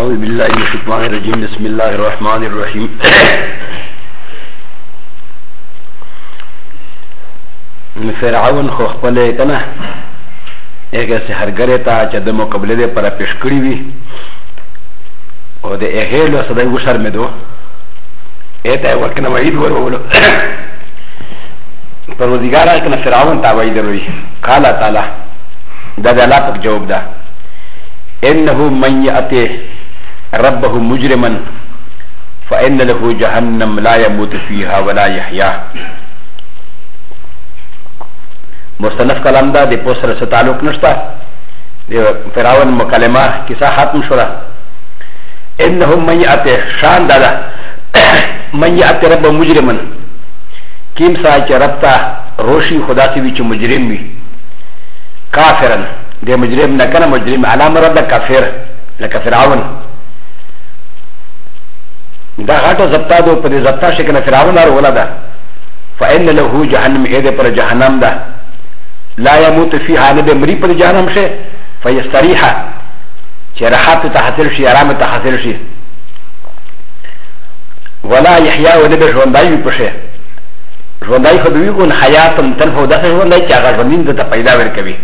أعوذ بالله من الشيطان الرجيم بسم الله الرحمن الرحيم فرعون خو خپل کنه هغه سحرګره ته چې د مقابله ده پر پیش کړی وي او د هغه له صدای وشر مې دو اته ورکنه وعید ورولو پروردگار کنه فرعون ته وعید وروي قال تعالی دا د الله په جواب ده انه من ياتي ربه مجرما فان له جهنم لا يموت فيها ولا يحيا مصنف کلام دا د پوسر سره تعلق نشته د فرعون مکالمه کیسه ختم شوه انه من ياتي شان دا من ياتي ربه مجرما کیم سا چې رب ته روشي خدا سی وی چې مجرم وي کافرن د مجرم نه کنه مجرم علامه رب کافر لکه فرعون دا غاټه زبطا دو په زبطا شکنه فرعون اور ولدا فان له جهنم اې پر جهنم ده لا يموت فيها نبي مري پر جهنم شه فيستريح چې راحت ته حاصل شي آرام ته حاصل شي ولا يحيى ونبي ژوندای وي پشه ژوندای خو دوی کو حیات تنفو داسه ژوندای چې هغه ژوندین ته پیدا ورکوي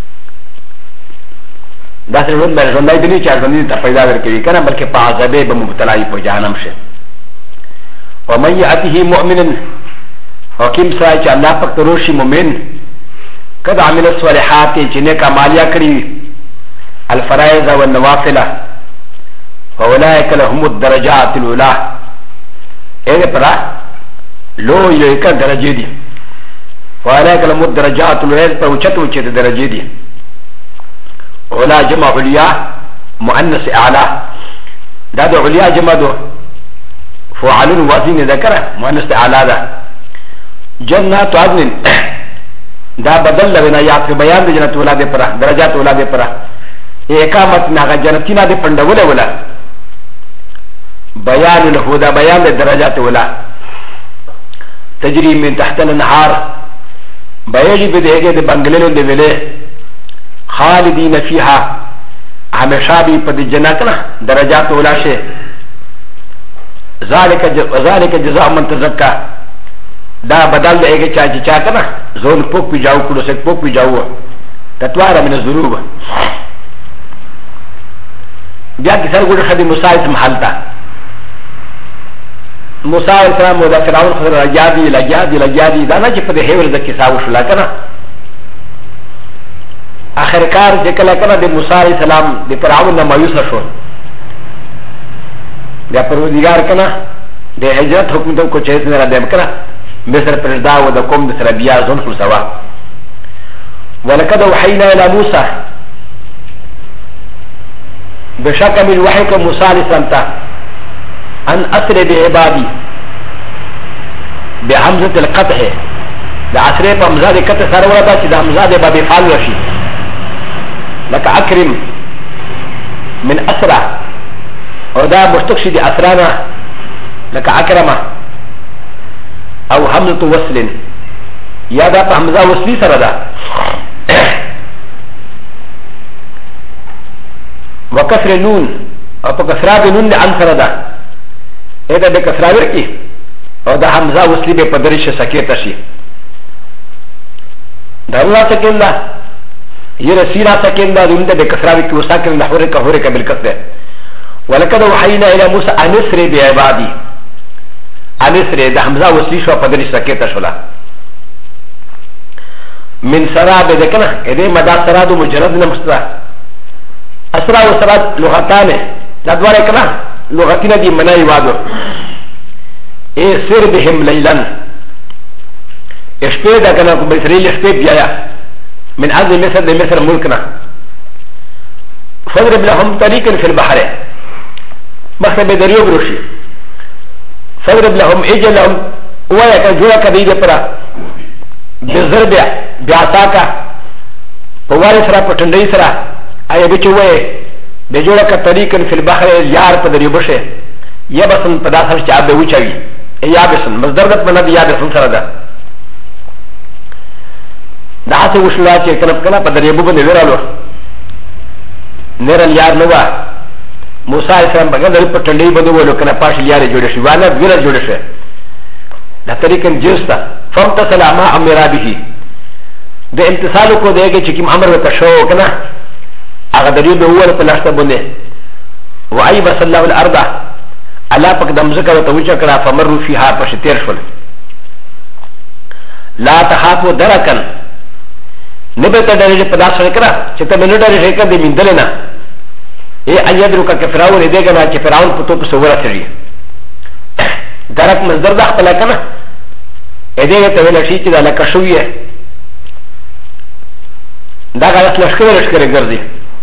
داسه ژوندای دی چې ژوندین ته پیدا ورکوي کنه بلکې په عذاب به مبتلا وي په جهنم شه ومن يأته مؤمنا حکیم سره چې الله پاک روشي مؤمن قد عمل الصالحات چې نیک اعمال کړی الفرائض والنوافل فاولئك لهم الدرجات الاولى اې پرا لو یو کا درجه دي فاولئك لهم الدرجات الاولى په اوچتو چې درجه دي اولا جمع عليا مؤنث اعلى دا د عليا جمع دو فعل وزن ذكر مؤنث اعلى ده جنات عدن دا بدل لنا یا په بیان د جنت ولادت پر درجات ولادت پر اقامت ناغه جنتینا د پندول ولا بیان له دا بیان د درجات ولا تجري من تحت النهار بیاجی به دغه د بنگلو د ویله خالدین فیها همیشه به په جنتنا درجات ولا شه ذالک جزاء من تزکا دا بدل دیگه چاچی چاہتا نا زون پوک پی جاو کلو سک پوک پی جاو تطوارا من الظروب بیا کسر گوڑا خدی موسیٰ اسم حالتا موسیٰ اسلام و دا فرعون خدر لگیادی دانا چی پده حیور دا کساو شلا کنا آخرکار جکلا کنا دی موسیٰ اسلام دی فرعون نمایوس شو دا پروردگار کنا دی حجرت حکم دو کو چیز نرا دیم کنا مصر پردا و د قوم د سره بیا ځون خو سوا ولقد وحينا الى موسى بشك من وحيك موسى لسانتا ان اسر بعبادي بحمزه القطع د عصر په حمزه د قطع سره ولا چې د حمزه د باب فعل وشي لك اكرم من اسرع او دا مشتق دي اسرانا لك اكرمه او حمزه وصل یا دا حمزه وصلی سره ده وکسر نون او په کسره نون عن سره ده اته به کسره ورکی او دا حمزه وصلی به په درشه سکیت شي دا الله سکیندا یره سیرا سکیندا دنده به کسره ورکی وساکن نحوره کهوره کبل کسره ولقد وحينا الى موسى ان يسر بعبادي انسر د حمزه وصلی شو په درې سکیته شولا من سراب د کنه اې مدا سراد مجرد نه مسترا اسرا و سراد لغتان دا دواره کنه لغتینه دی منای وادو اے سر بهم لیلن اشپې دا کنه په اسرائیل شپې بیا من ارض مصر د مصر ملکنا فضرب لهم طريقا في البحر مخرب دریو بروشي فضرب لهم اجلهم ويا كجورا كبيره برا بزرب بعصاك ووارث را پټندې سره اي بچوي بجورا كطريقا في البحر يار پدري بشه يبسن پداسر چا به وچوي يابسن مصدر د بنه يابسن سره ده دا څه وشلا چې کله کله پدري بو باندې ورالو نرل یار نو موسی علیہ السلام بغیر په ټنډې باندې ولو کنه پاش لیارې جوړې شي وانه ویل جوړې شي دا طریقې جنس ته فمتصل ما امر به د امتصال کو دیږي چې کوم امر وته شو کنه هغه د دې به وره په لاسته باندې وای بس الله الارض الله پاک د مزګه ته وچ کړه فمروا فيها پښ تیر شول لا تخافوا درکن نبه ته درې په داسې کړه چې ته منډه لري کړه د مندلنا ای ايدرک کفراون دې کنه چې فراون په تو په سوره سړي درک مصدر د خپل کنه دې ته ویل شي چې دا لکه شوې دا غلط لشکره ګرځي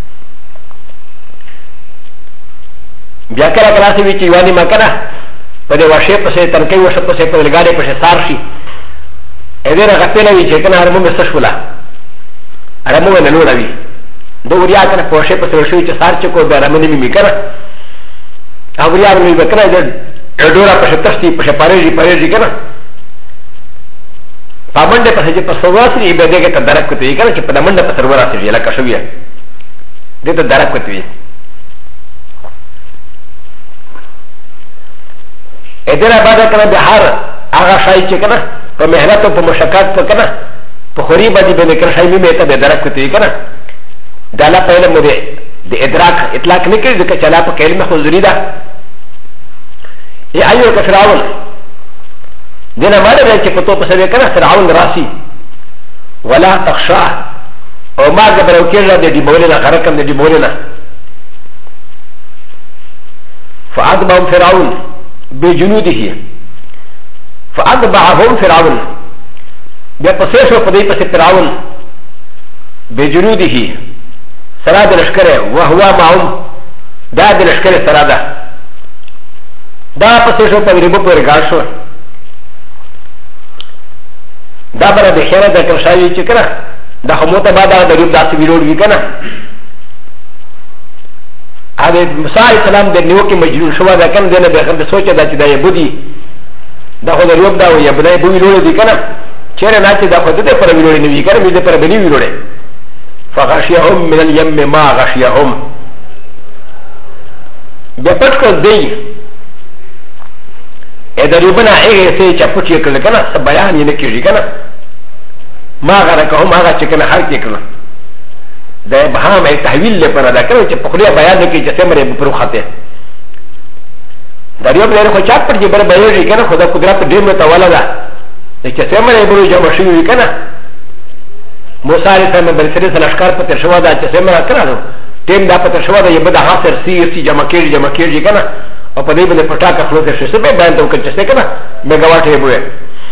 بیا کله کله چې وی چې وانی ما کنه په دې واشه په سه ترکې وشه په سه په لګاډې په سار شي دې راغته لوي چې کنه هرمو مې سشولا هرمو نه لوړوي دوریا کنه په واشه په سر شوی چې سار چې کو به رمنې می کنه اوریا مې وکړه دې ډورا په تشتي په پارېږي کنه پامنډه په چې په سواسري به دې ته درک کوي کنه چې په منډه په سرورا سي لکه شوی دې ته درک کوي ادره بعد کنه به هر هغه شای چې کنه په مهنت او په مشقت په کنه په خوري باندې به کنه شای می ته به درک کوي کنه دا لا په علم دې د ادراک اطلاق نه کوي ځکه چې لا په کلمه حضوري ده ای ایو کفراون دنا ما ده چې په تو په سره کنه فرعون راسي ولا تخشى او ما غبرو کېږي د دې بولنه غرقم د دې بولنه فاعذبهم فرعون بجنوده فأتبعهم فرعون بقصيصه فدي بس فرعون بجنوده سراد الاشكره وهو معهم داد الاشكره سراده دا قصيصه فدربو برغاشو دا برا بخيره دا كرشاوي چكنا دا خموتا بادا دريب دا سويلود ويكنا هذا موسى عليه السلام د نیوکه مجنون شو دا کنه دنه به خند سوچ دا چې دا يبدي دا خو د یوب دا وي بلای بو ویلوړ دي کنه چیرې نه چې دا خو دې پر ویلوړ نه وی کنه دې پر بني ویلوړ فغشيهم من اليم ما غشيهم بیا پټ کو دی ا د ریبنا هغه څه چې پټ یې کړل کنه څه بیان یې نه کیږي کنه ما غرقهم هغه چې کنه هر کې کړل د ابهام ای تحویل لپاره دا کړو چې په خلیه بیان نه کوي چې څمره په پروخته دا یو بل خو چاپ پر جبر بیان کنه خدا قدرت دې مته ولا ده چې څمره به جمع شوی کنه موسی علیه السلام بل سره لشکر په تر شوا دا چې څمره کړو ټیم دا په تر شوا دا یبه د حاصل سی جمع کېږي کنه او په دې باندې پټاکه خلوت شي څه به بیان ته وکړي چې کنه میگاواټ یې بوې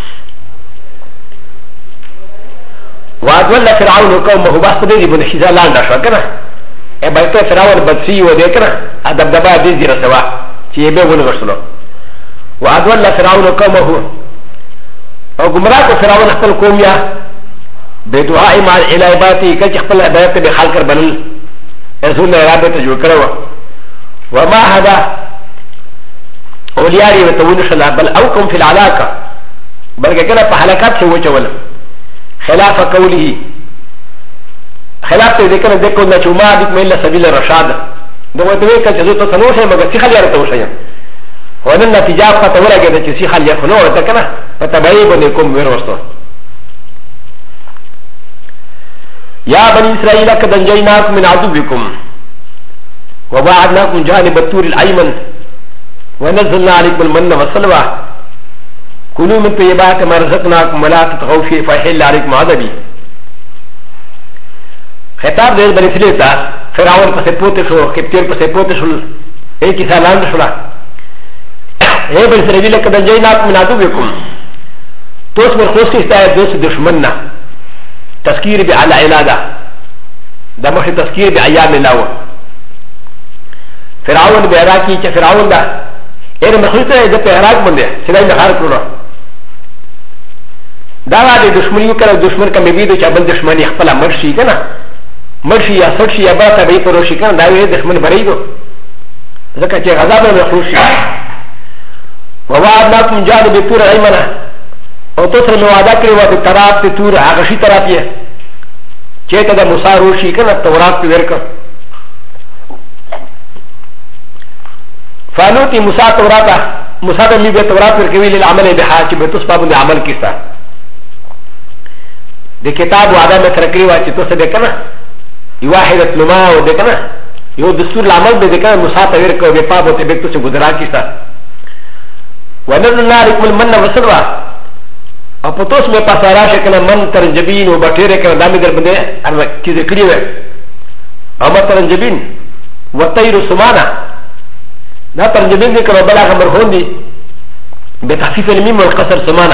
وادول فرعون قومه بس دې بن حزال لاندې شو کنه ا بلته فرعون بدسي و دې کنه ادب دبا دې زیره سوا چې به ونه غسلو وادول فرعون قومه او گمراه کو فرعون خپل قوم یا بدعاء مع العبادتي کچ خپل عبادت به خلق کر بنل رسول عبادت جوړ کړو وما هذا اولیاری وتون شلا بل اوکم فی العلاقه بلکې کنه په حلقات څه وچول خلاف قوله خلاف ذكر ذكر نجوما بك من سبيل الرشاد دو دوی که چې ته نو شي مګر څه خل یاره ته وشي ونه نتیجه پته ولګي چې څه خل یې خنو ورته کنه په تبعی باندې کوم ورستو یا بني اسرائيل قد انجيناكم من عدوكم وبعدناكم جانب الطور الايمن ونزلنا عليكم المن والسلوى كلوا من طيبات ما رزقناكم ولا تطغوا فيه فيحل عليكم عذابي خطاب دې بني اسرائيل ته فرعون پسې پوتې شو کپتیر پسې پوتې شو ایک کیسه لاندې شو اے بني اسرائيل قد انجيناكم من عدوكم توس من خوش کیسه دوست دشمننا تذكير بعلى علاده ده مش تذكير بايام الله فرعون بعراقي چې فرعون ده اې مخلصه د په عراق باندې سړی نه خار کړو دا د دشمنیو کړه دشمن کمه بيدو چې بل دشمنی خپل مرشي کنه مرشي یا سړشي یا باته به پروشي کنه دا وی دشمن بریدو ځکه چې غضب نه خوشي ووعدناكم جانب الطور الايمن او تاسو نو وعده کړی و د طرف ته تور هغه شي طرف یې چې ته د موسی روشي کنه تورات په ورکړ فانوتي موسى توراتا موسى دمي بتورات وركوي للعمل بها چې به تاسو په عمل کیسه د کتاب وعده مې ترکړی و چې تاسو دې کنه یو واحده لما و دې کنه یو دستور العمل به دې کنه موسى ته ورکو به پابو ته به تاسو گزارا کیسه ونزلنا عليكم المن والسلوى او په تاسو مې پاسه راشه کنه من ترنجبین او بټیره کنه دامه در باندې ارزه چې کړی و او ما ترنجبین وطير سمانا لا ترجمين ذكر بلاغ مرهون دي بتخفيف الميم والقصر سمانا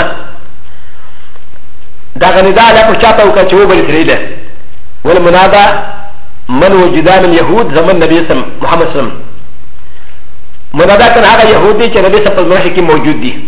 دا غني دا لا كشاتا وكاتشو بالسريده والمنادى من وجدان اليهود زمن النبي محمد صلى الله عليه وسلم منادى كان هذا يهودي كان النبي صلى الله عليه وسلم موجود دي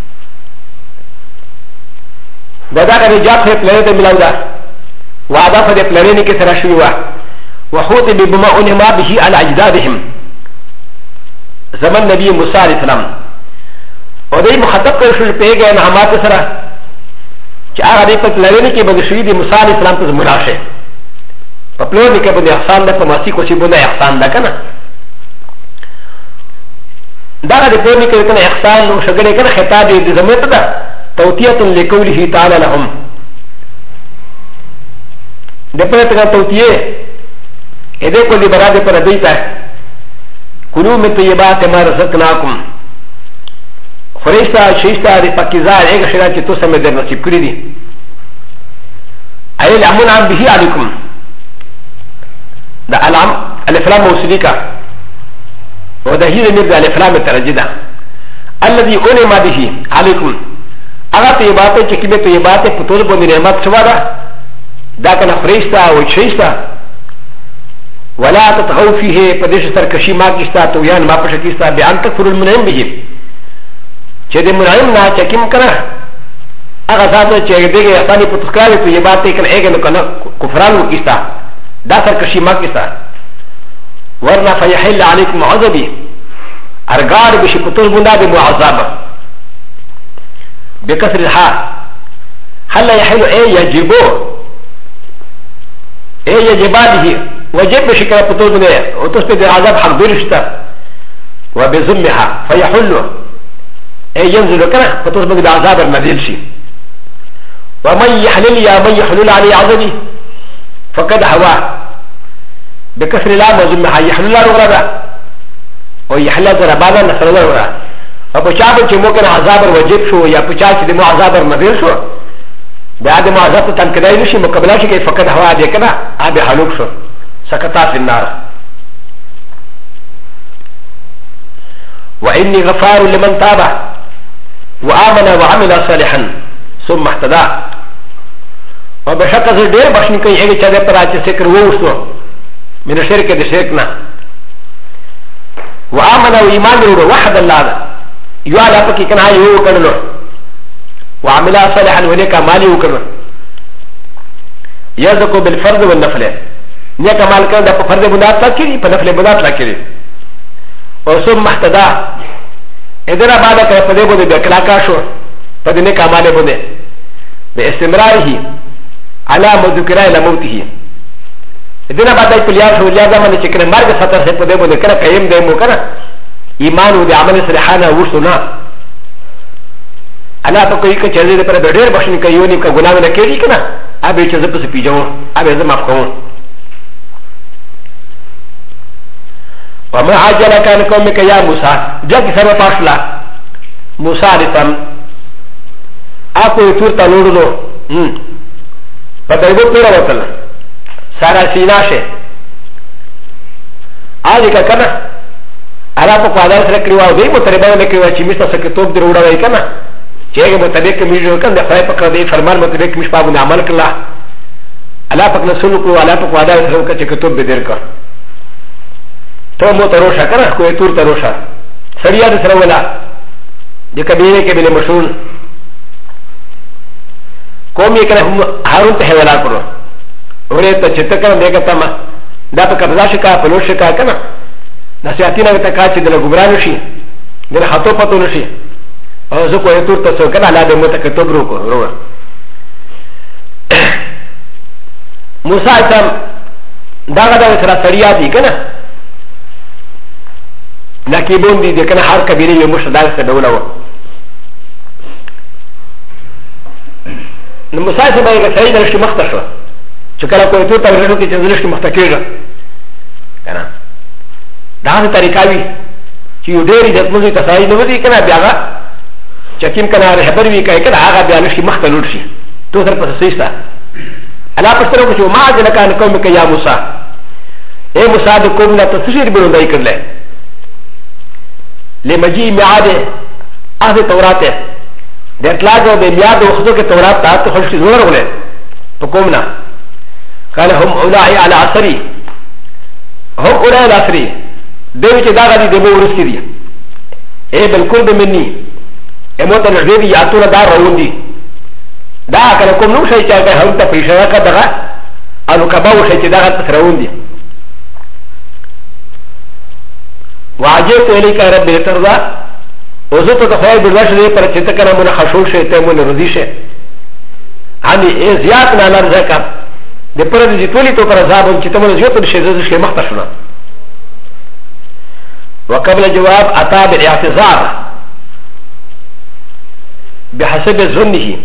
دا غني جاب في بلاد الملاودا وعدا في بلادين كسر شويه وحوت بما انما به على اجدادهم زمن نبي موسى عليه السلام ودي مخاطب کړ شو پیګه نه حمات سره چې هغه دې په لړنی کې بده شوی دی موسی عليه السلام ته مراشه په پلوړ کې بده احسان ده په ماسی کوشي بده احسان ده کنه دا دې په دې کې کنه احسان نو شګړې کنه خطاب دې زموږ ته ده توتیه لقوله تعالی لهم دې په ته توتیه اذا كل براد پر دیتا كلوا من طيبات ما رزقناكم فرشتا شيشتا دي پاکیزار ایک شرا چې تو سم در نصیب کړی دي اي الامن عن به عليكم ده الام الافلام موصليكا وده هي من الافلام الترجده الذي انعم به عليكم اغا طيبات چې کله طيبات په ټول باندې نعمت شوا ده كان فرشتا او شيشتا ولا تتغوا فيه قديش سركشي ما كيستا تويان ما بشكيستا بأن تكفر المنعم به چه منعم نا چكيم كنا اغساتا چه ديگه احساني پتسكرالي تو يباتي كن ايگه نو كفران وكيستا دا سركشي ما كيستا ورنا فيحل عليكم عذبي ارغار بشي پتس بندا بمعذاب بكسر الحا هل يحل اي يجبو اي يجباله وجب بشكل پتوز نه او تاسو ته عذاب حق درشته وبذمها فيحل اي ينزل كره پتوز به عذاب نازل شي ومن يحلل يا من يحلل عليه عذابي فقد هوا بكسر لا وذمها يحلل الغربا ويحلل ضربانا نصر الله او بچا چې ممکن عذاب وجب شو یا بچا چې مو عذاب نازل شو دا د عذاب ته تنکدای نشي مقابله شي فقد هوا دې کنه ابي حلوک شو سكتا في النار وإني غفار لمن تاب وآمن وعمل صالحا ثم اهتدى وبشكل دير بشن كي يجي چاده پر اچ سکر ووسو من الشرك دي شركنا وآمن وإيمان ورو وحد الله يوالا پکی کنا یو کړلو وعمل صالحا ولك مالي وکړو يذكو بالفرض والنفل نيك مال كان ده فرض بنات لا كيري فنفل بنات لا كيري وثم محتدا اذا بعد كده فدي بده بكلاكا شو فدي نيك مال بده باستمراره على مذكره الى موته اذا بعد كليار شو لازم ان يكون مرغ سطر سے فدي بده كده قيم ده مو كده ایمان ودي عمل صالحانه وسنا انا تو کوئی کہ چیزیں پر ډېر بخښنه کوي ني کا ګناه نه کوي کنه ابي چې زه پس پیجو ابي زه معاف کوم وما عجلك عن قومك يا موسى جاك سبب فاصلة موسى رتم اكو يطور تلورو فتايبو تورا وطل سارا سيناشه آلك كنا على فقادر سرقروا ودي متربا لكروا چميستا سكتوب دروڑا وي كنا چهگه متبك ميجو كن دفاع پکر دي فرمان متبك مش بابو عمل كلا على فقنا سلوكو على فقادر سرقا چكتوب بدر كر تو مو تروشا کنه کوئی تور تروشا سریا د سره ولا د کبیره کې بل مشهور قوم یې کنه هارون ته ولا کړو ورته ته چې تکره دغه تما دا په قبضه شکا په لور شکا کنه نصيحتونه ته کا چې د ګمران شي د خطو پتو نشي او زه کوی تور ته کنه لا د متکتب رو کو ورو موسی ته دا غدا سره سریا دي کنه ناكيبون دي كان حار كبيري ومشدار سدوله المساعد ما يغسل لشي مختشوا شكرا كويتو تغيرو كي تنزلشي مختكيجا كنا دعاسي طريقاوي چه يو ديري دتمزي تساعي نوزي كنا بياغا چكيم كنا رحبر وي كاي كنا آغا بيانشي مختلول شي تو سر پس سيستا الا پسترو كچو ما جلکا نکومك يا موسى اے موسى دکوم نا تسجير بلون دائی کرلے لمجيء ميعاد اهل التوراة د اطلاق او د میاد وختو کې تورات ته خلک زور ولې په کومنا قال هم اولئک على عصري هم اولئک على عصري دوی چې دا غدي د مو ورس کې دي اے بالکل به مني اموت نږدې دي یاتونه دا روان دي دا کله کوم نو شي چې هغه هم ته پیښه کا دغه انو کباو شي چې دا غت روان دي واجب الیک رب ترضى وزت تخيل بالوجه دي پر چته کنه من خشوع شه ته من رضی شه hani زیات نه لار زکه د پر دې ټولي تو پر عذاب چې ته من زیات شه زده شه مختصره وقبل جواب اتى بالاعتذار بحسب ظنه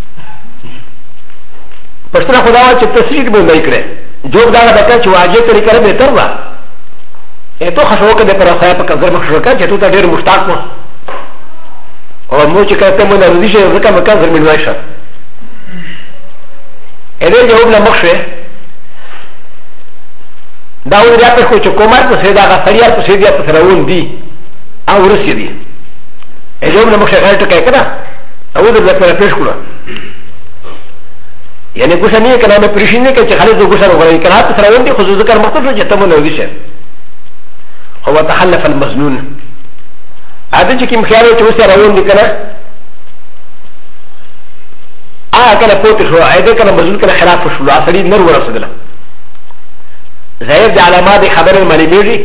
پښتنه خدای چې تصدیق به نه کړي جوړ دا بکا چې واجب طریقه به تر وا اته خشوع کده پر صاحب کا ګرم خشوع کا چې ته ډېر مشتاق مو او مو چې کته مونږ راځي چې زکه مکه زر ملوي شه اې دې جواب نه مخشه دا و دې په خو چې کومه په سیدا غفریار په سیدا په سرون دي او ورسې دي اې جواب نه مخشه غلط کوي کنه او دې په پېښ کړو یعنی ګوښه نه کنه به پرېښینه کې چې خالد ګوښه وګورئ کنه په سرون دي خو ذکر مختصر چې ته مونږ راځي شه هو تحلف المظنون هذا چې کوم خیال چې وسه روان دي کنه کنه پوت شو اېده کنه مظلوم کنه خلاف شو اصلي نور ورسدله ظاهر د علامات خبره معلومیږي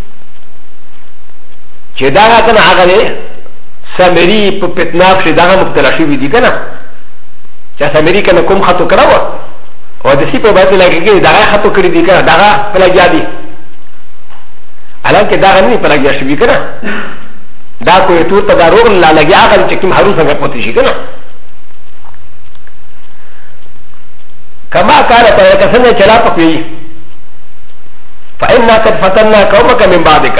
چې دا کنه هغه نه سمري په پتناف شي دا مبتلا شي دي کنه چې سمري کنه کوم خطو کړو او د سی په باندې لګيږي دا خطو کړی دي کنه دا پلګیا دي حالانکه دا نه پلګیا شي کنه دا کوئی تو تدارور لا لگیا اگر چکم حرو سنگا پوتی شی کنا کما کارا پر کسن چلا پکوئی فإنا قد فتنا قومك من بعدك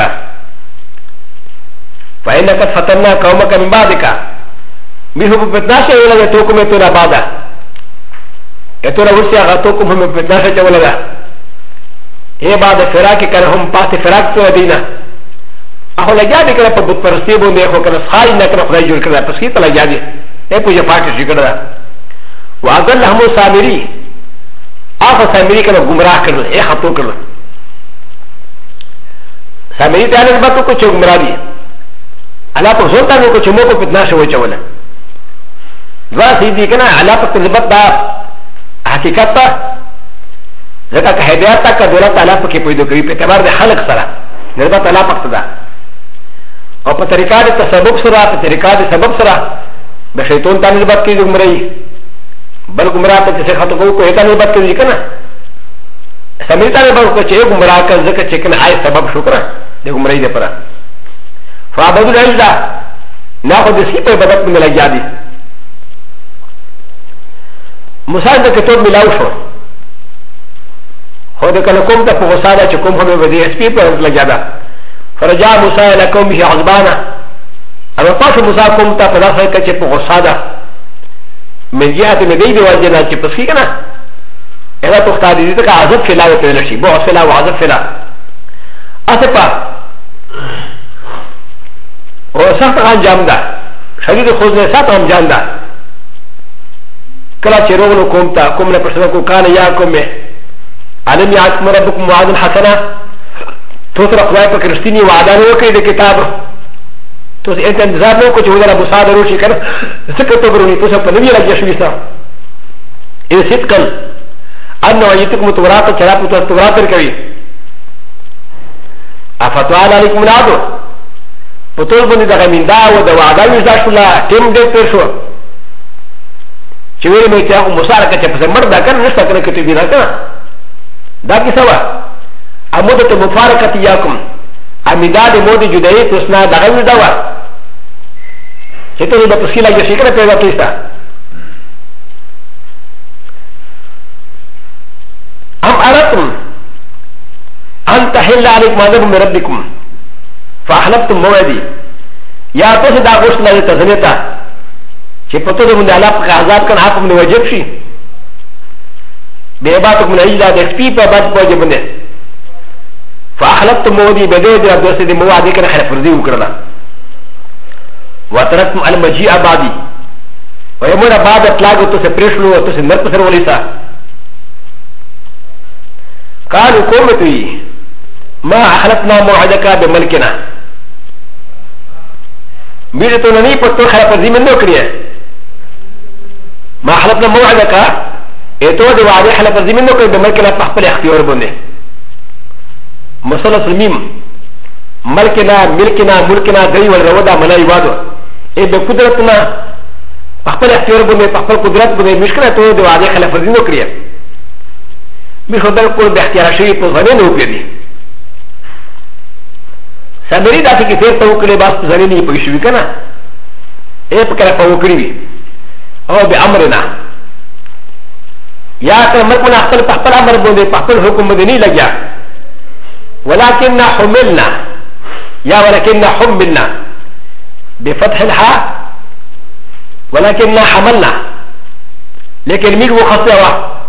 فإنا قد فتنا قومك من بعدك بيهو بفتناشا ولا توكم يتونا بعدا يتونا ورسي اغا توكم هم بفتناشا ولا ايه بعد فراك كان هم پاس فراك تو دينا اخو لگیا دی کنه پا بود پرستی بونده اخو کنه سخاری نکنه خدای جور کرده پس خیطا لگیا دی ای پوجه پاکش جی کرده و اگر لحمو سامری آخو سامری کنه گمراه کرده ای خطو کرده سامری تیانه نباتو کو چه گمراه دی علا پا زولتا نو کو چه موکو پتنا شو چوله دوا سیدی کنه علا پا تنزبت دا حقیقت تا زکا که حیدیات تا که دولت علا پا که پویدو کری پی تبار دی خلق سرا نزبت علا پا دا او په طریقه د تسبب سره په طریقه د سبب سره د شیطان ته نسبت کوي ګمړی بل ګمرا ته چې خاطر کو ته نسبت کوي کنه سمېتا نه به چې ګمرا کړه ځکه چې کنه آی سبب شو کړه د ګمړی د پره فعبد الله نه خو د سی په بدت نه لګیا دي موسی د کتاب ملاو شو خو د کله کوم ته په غصه چې کوم هم به دي اس پی په لګیا ده فرجع موسى الى قومه غضبانا اما قاس موسى قوم تا فلا سيكا چه پو غصادا من جهة ندي دي وجنا چه پسکی کنا اذا تختار دي تکا عذب فلا و پیلشی بغض فلا و عذب فلا اسپا و سخت انجام دا شدید خوزن سخت انجام دا کلا چه روغلو قوم تا قوم نپرسنا کو کان یا قومه علم یعکم ربکم وعدن حسنا تو سره خدای په کرشتنی وعده نه وکړي د کتاب تو انت انتظار نه کو چې ودره مصادره وشي کنه څه ته برونی تو په نوی راځي شوې سره ای صدقل ان وایتکم تورات چرا په تورات کوي افتوال علیکم العدو په ټول باندې دغه مندا او د وعده وځه شولا ټیم دې تر شو چې ویل مې چې هغه مصالحه کې په مردا کنه نشته کنه کې دې راکنه دا کی سوا امودت مفارقت یاکم امداد مودي جدائي تسنا دغوي دوا چته به تفصیل اگه شکر پیدا کیستا ام ارتم ان تحل عليكم عذاب من ربكم فاحلفتم موعدي یا تاسو دا غوښت نه تزنیتا چې پته دې باندې الله په عذاب کنه حکم نه واجب شي به عبادت من اجل د سپی په بعد واجب نه فاحلفتم موعدي بده دې د دې موعد کنه خلاف ورزي وکړه وتركتم المجيء بعدي ويمون بعد اطلاق تو سے پریشلو تو سے نرپ سر ولیسا قالوا قومتي ما اخلفنا موعدك بملكنا میرے تو نہیں پتو خلاف ورزی من نو کریے ما اخلفنا موعدك ایتو دی وعدے خلاف ورزی من نو کریے بملكنا پخپل اختیار بندے مثلث المیم ملکنا دری والرودا منائی وادو ای به قدرتنا خپل اختیار بونه خپل قدرت بونه مشکل ته د واده خلاف ورزي نو کړی می خو بالکل به اختیار شي په ځنه نو پیږي سمری دا چې کثیر ته وکړي بس ځنه نه پوي شي کنه ای په کړه په وکړي او به امرنا یا ته مرکونه خپل امر بونه خپل حکم بونه نه لګیا ولكن حملنا يا ولكن حملنا بفتح الحاء ولكن حملنا لكن مين وخصوا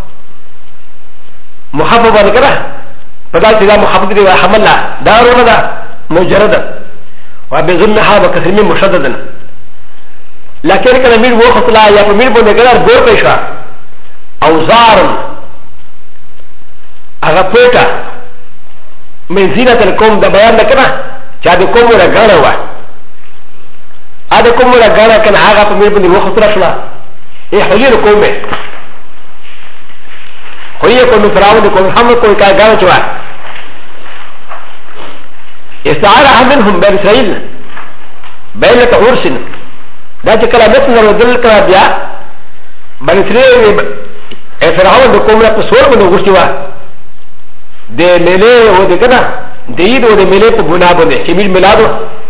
محبب ذكره فقال إذا محبب حملنا دارنا دا مجردا وبظنها بكثير من مشددا لكن كان مين وخصوا يا فمين بنقدر غور بيشا أوزار أغفيتا من زينة القوم ده بيان لكنا جاد القوم ولا غانا هذا كم ولا غانا كان عاغا فمير بني وخص رشلا ايه حجير كومي خويه كومي فراون كومي حمد كومي كاي غانا جوا استعارها منهم بين اسرائيل بين تغورسن دا كلا مثل ودل كلا بيا بين اسرائيل فراون كومي بسور بني وغشتوا de mele o de kana de ido de mele po guna bone chimil milado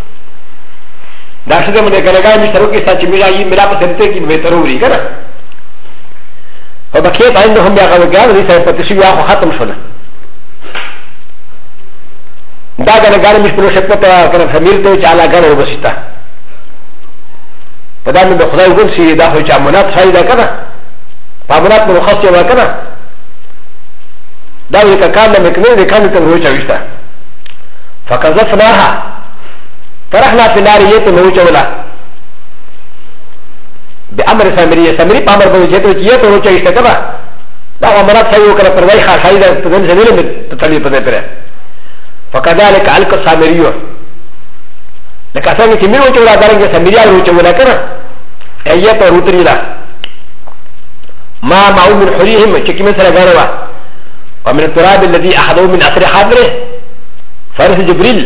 da shede mo de galaga mi saru ki sa chimila yi mila pa sente ki betaruri kana fa bakiyat عندهم ya gawa gal ri sa patishi ya khatam shona da galaga mi shpro shakta kana famir to chala gal ro basita pada mi de khudai gun si da ho cha monat sai da kana pa monat mo khasya wa kana دا وی کان نه مکنه د کان ته روچا وشتا فکذفناها فرحنا في نار یته روچا ولا بامر سامری پامر به جته یته روچا وشتا کبا دا امرات سيو کړه پروای خاصای دا تدل زميله په تلې په دې فكذلك علق سامریو لکه څنګه چې میو چې ولا درنګ سامریا روچا ولا کړه ایته روتری لا ما معو من حريهم چې کیمه سره غاړه ومن التراب الذي أخذوه من أثر حضره فرس جبريل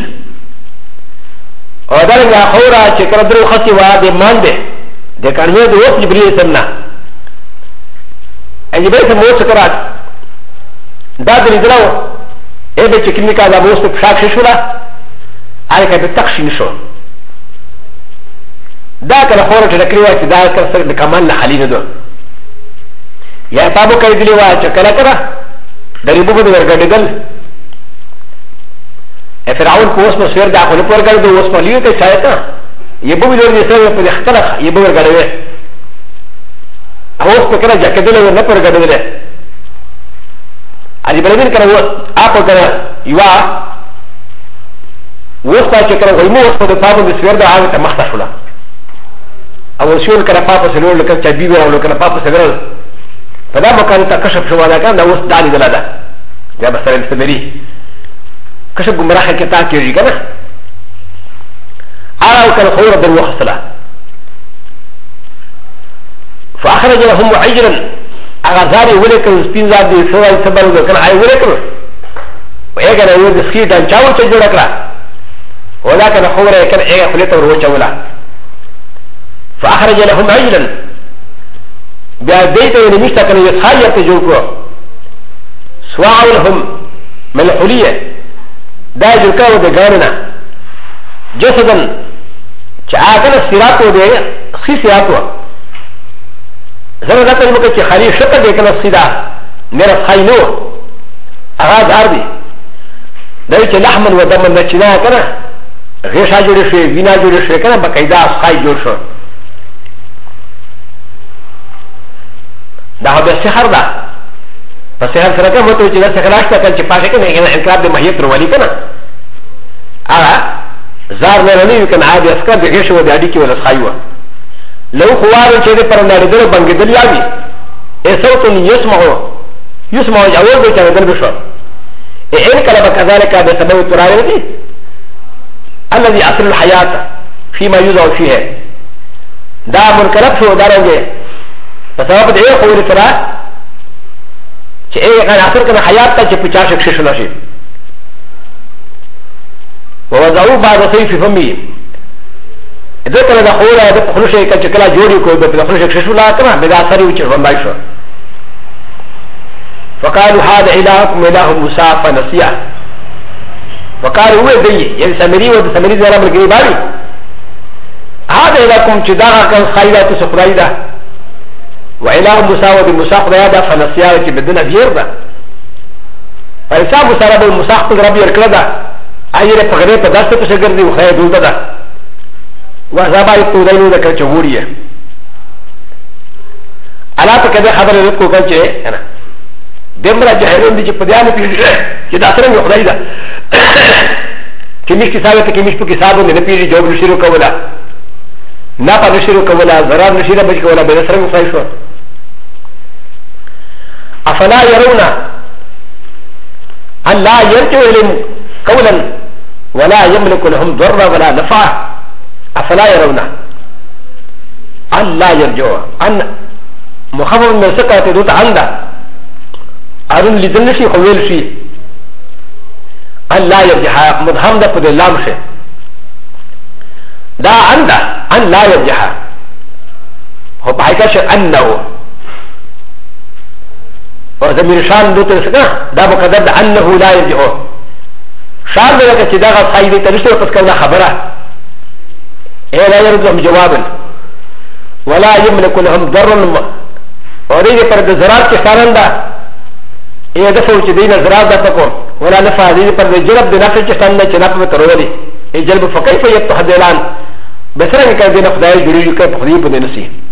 ودرجة أخورا شكرا درو خسي وعاد مانده ده كان يود وقت جبريل سمنا جبريل سموه سكرات دا دلدلو ebe چكني كذا بوست بشاك ششولا على كده تقشين شو دا كان أخورا تذكروا كذا كسر بكمال لحالين دو يا بابو كيدلي واشكلا كذا دريبو بدو ورگدل فرعون کو اسمه سیر دا خپل پر ګرځي اوس په لیو ته چایتا یبو بدو دې سره په اختلاف یبو ورګدل اوس په کړه جکدل نه پر ګرځل علي بلدین کړه اپ کړه یوا اوس په چې کړه وایمو اوس په پابو دې سیر دا هغه ته مخته شولا او شول کړه پاپا سلول لکه چې بي ورو کړه پاپا سره فدا مكان تكشف شو هذا كان دوست دالي دلادا يا بس السمري كشف جمراح كتا كيجي كنا أراو كان خير بن وخصلا فأخرج لهم عجلا أغازاري ولكن سبين زاد سوى السبب كان عاي ولكن ويجعل يود سكيت أن جاو تجول كلا ولكن خير كان إيه خليته وروجا ولا فأخرج لهم عجلا بیا دیتا یعنی میشتا کنه یسخاریت جو کرو سواعو لهم من الحلیه دا جو کرو ده گاننا جسدن چاکل سیراتو دے خی سیراتو زمین نتاج مکہ چی خالی شکل دے کنا سیدا میرا خائی نو آغاز آر دی داوی چی لحمن و دمن نچنا کنا غیشا جوڑی شوی وینا جوڑی شوی کنا بقیدہ خائی جوڑ شو دا هو سحر دا فسحر سره کوم ته چې دا سحر راشته کله چې پاشه کنه انقلاب د ماهیت ورولي کنه هغه زار نه نه کنه عادي اسکر د غیشو د اډی کې ولا خایو لو خوار چې د پر نه دل بنګدل یاوي ایسوت يسمعوا جواب د چا دل بشو ان کله بكذلك بسبب تراوی الذي اصل الحياه فيما يوضع فيه دا منقلب شو دارنګه فسبب دې خو لري ترا چې اې غیر اثر کنه حیات ته چې 50 شخص شول شي ووضعوا بعض سيف فمي اذا كان دخول هذا خروج شيء كلا جوړي کوي په خروج شخص شول کنه بدا اثر وي چې باندې شو فقالوا هذا الهكم اله موسى فنسيه وقالوا هو دي يعني سمري و سمري زرا مرګي باري هذا الهكم چې دا کان خیرات سپرایدا وإله موسى وبموسى خدايا فنسيا چې بدنا بيردا فإنسان موسى رب الموسى خپل رب يرکړه ايره په غره په داسته څه ګرځي خو خیر دوده ده وذابا يتوداينو ذکر چوریه الا په کده خبره رکو کچې انا دمرا جهرون دي چې په دیانه پیږي چې دا سره خدای ده چې مش کې ثابت کې مش په کې ثابت نه پیږي جواب شروع کولا نه په شروع کولا ضرر نشي بچ کولا به سره مفای شو افلا يرون ان لا يرجع اليهم قولا ولا يملك لهم ضرا ولا نفع افلا يرون ان لا يرجع ان مخفف من سكه دوت عنده ارون لذن شي خويل شي ان لا يرجع مدهم ده په لام شي دا عنده ان لا يرجع هو بحقيقه شيء انه وزمير شان دوت سكه دا بقدر انه لا يرجع شان ده چې دا غايده ترسته پس کوله خبره اے لا يرجع جوابا ولا يملك لهم ضرا اوريدي پر د زرار کې سارنده اے د فوج دینه زرار د پکو ولا نفع دي پر د جلب د نفع چې څنګه چې نفع ترولي ای جلب فكيف يتحدلان بسرعه کې دینه خدای جوړی کوي په دې په نسی